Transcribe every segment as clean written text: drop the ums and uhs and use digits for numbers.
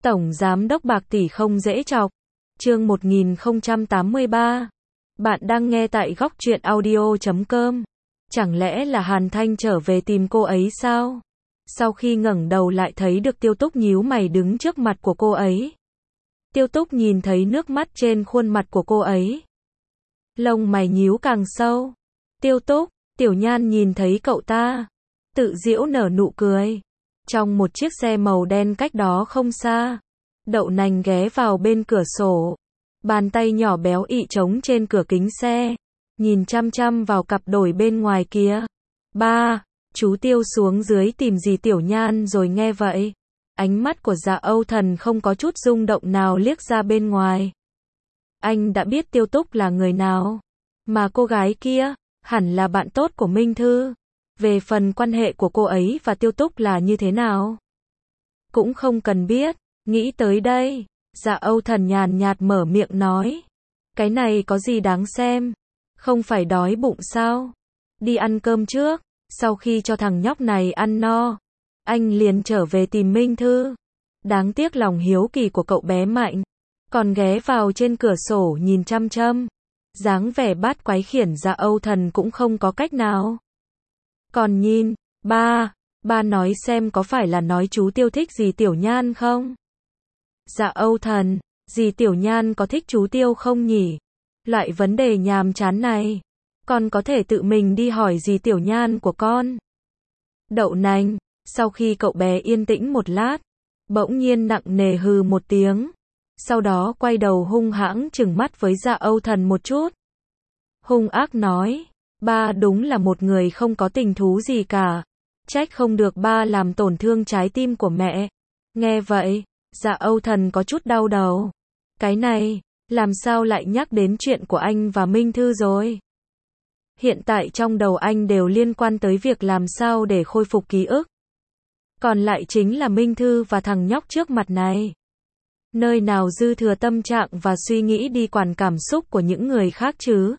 Tổng Giám đốc bạc tỷ không dễ chọc. Chương 1083. Bạn đang nghe tại góc truyện audio.com. Chẳng lẽ là Hàn Thanh trở về tìm cô ấy sao? Sau khi ngẩng đầu lại thấy được Tiêu Túc nhíu mày đứng trước mặt của cô ấy. Tiêu Túc nhìn thấy nước mắt trên khuôn mặt của cô ấy. Lông mày nhíu càng sâu. Tiêu Túc, Tiểu Nhan nhìn thấy cậu ta. Tự giễu nở nụ cười. Trong một chiếc xe màu đen cách đó không xa. Đậu Nành ghé vào bên cửa sổ. Bàn tay nhỏ béo ị trống trên cửa kính xe. Nhìn chăm chăm vào cặp đồi bên ngoài kia. Ba, chú Tiêu xuống dưới tìm gì Tiểu Nhan rồi nghe vậy. Ánh mắt của Dạ Âu Thần không có chút rung động nào liếc ra bên ngoài. Anh đã biết Tiêu Túc là người nào. Mà cô gái kia, hẳn là bạn tốt của Minh Thư. Về phần quan hệ của cô ấy và Tiêu Túc là như thế nào? Cũng không cần biết. Nghĩ tới đây, Dạ Âu Thần nhàn nhạt mở miệng nói. Cái này có gì đáng xem? Không phải đói bụng sao? Đi ăn cơm trước. Sau khi cho thằng nhóc này ăn no, anh liền trở về tìm Minh Thư. Đáng tiếc lòng hiếu kỳ của cậu bé mạnh. Còn ghé vào trên cửa sổ nhìn chăm chăm. Dáng vẻ bát quái khiển Dạ Âu Thần cũng không có cách nào. Còn nhìn, ba nói xem có phải là nói chú Tiêu thích gì Tiểu Nhan không? Dạ Âu Thần, gì Tiểu Nhan có thích chú Tiêu không nhỉ? Loại vấn đề nhàm chán này, con có thể tự mình đi hỏi gì Tiểu Nhan của con. Đậu Nành, sau khi cậu bé yên tĩnh một lát, bỗng nhiên nặng nề hừ một tiếng. Sau đó quay đầu hung hãng trừng mắt với Dạ Âu Thần một chút. Hung ác nói, ba đúng là một người không có tình thú gì cả. Trách không được ba làm tổn thương trái tim của mẹ. Nghe vậy, Dạ Âu Thần có chút đau đầu. Cái này, làm sao lại nhắc đến chuyện của anh và Minh Thư rồi? Hiện tại trong đầu anh đều liên quan tới việc làm sao để khôi phục ký ức. Còn lại chính là Minh Thư và thằng nhóc trước mặt này. Nơi nào dư thừa tâm trạng và suy nghĩ đi quản cảm xúc của những người khác chứ?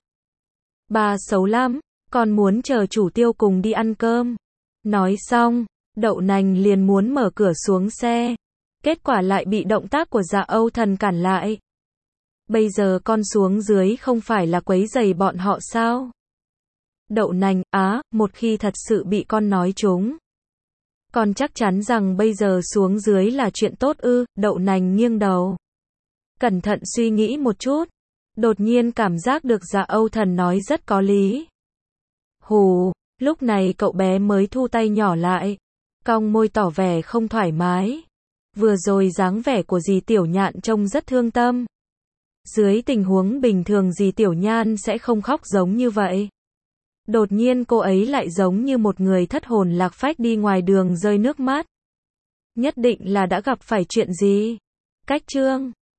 Ba xấu lắm, con muốn chờ chủ Tiêu cùng đi ăn cơm. Nói xong, Đậu Nành liền muốn mở cửa xuống xe. Kết quả lại bị động tác của Dạ Âu Thần cản lại. Bây giờ con xuống dưới không phải là quấy rầy bọn họ sao? Đậu Nành, một khi thật sự bị con nói trúng. Con chắc chắn rằng bây giờ xuống dưới là chuyện tốt ư? Đậu Nành nghiêng đầu. Cẩn thận suy nghĩ một chút. Đột nhiên cảm giác được Dạ Âu Thần nói rất có lý. Hù, lúc này cậu bé mới thu tay nhỏ lại. Cong môi tỏ vẻ không thoải mái. Vừa rồi dáng vẻ của dì Tiểu Nhạn trông rất thương tâm. Dưới tình huống bình thường dì Tiểu Nhan sẽ không khóc giống như vậy. Đột nhiên cô ấy lại giống như một người thất hồn lạc phách đi ngoài đường rơi nước mắt. Nhất định là đã gặp phải chuyện gì. Cách chương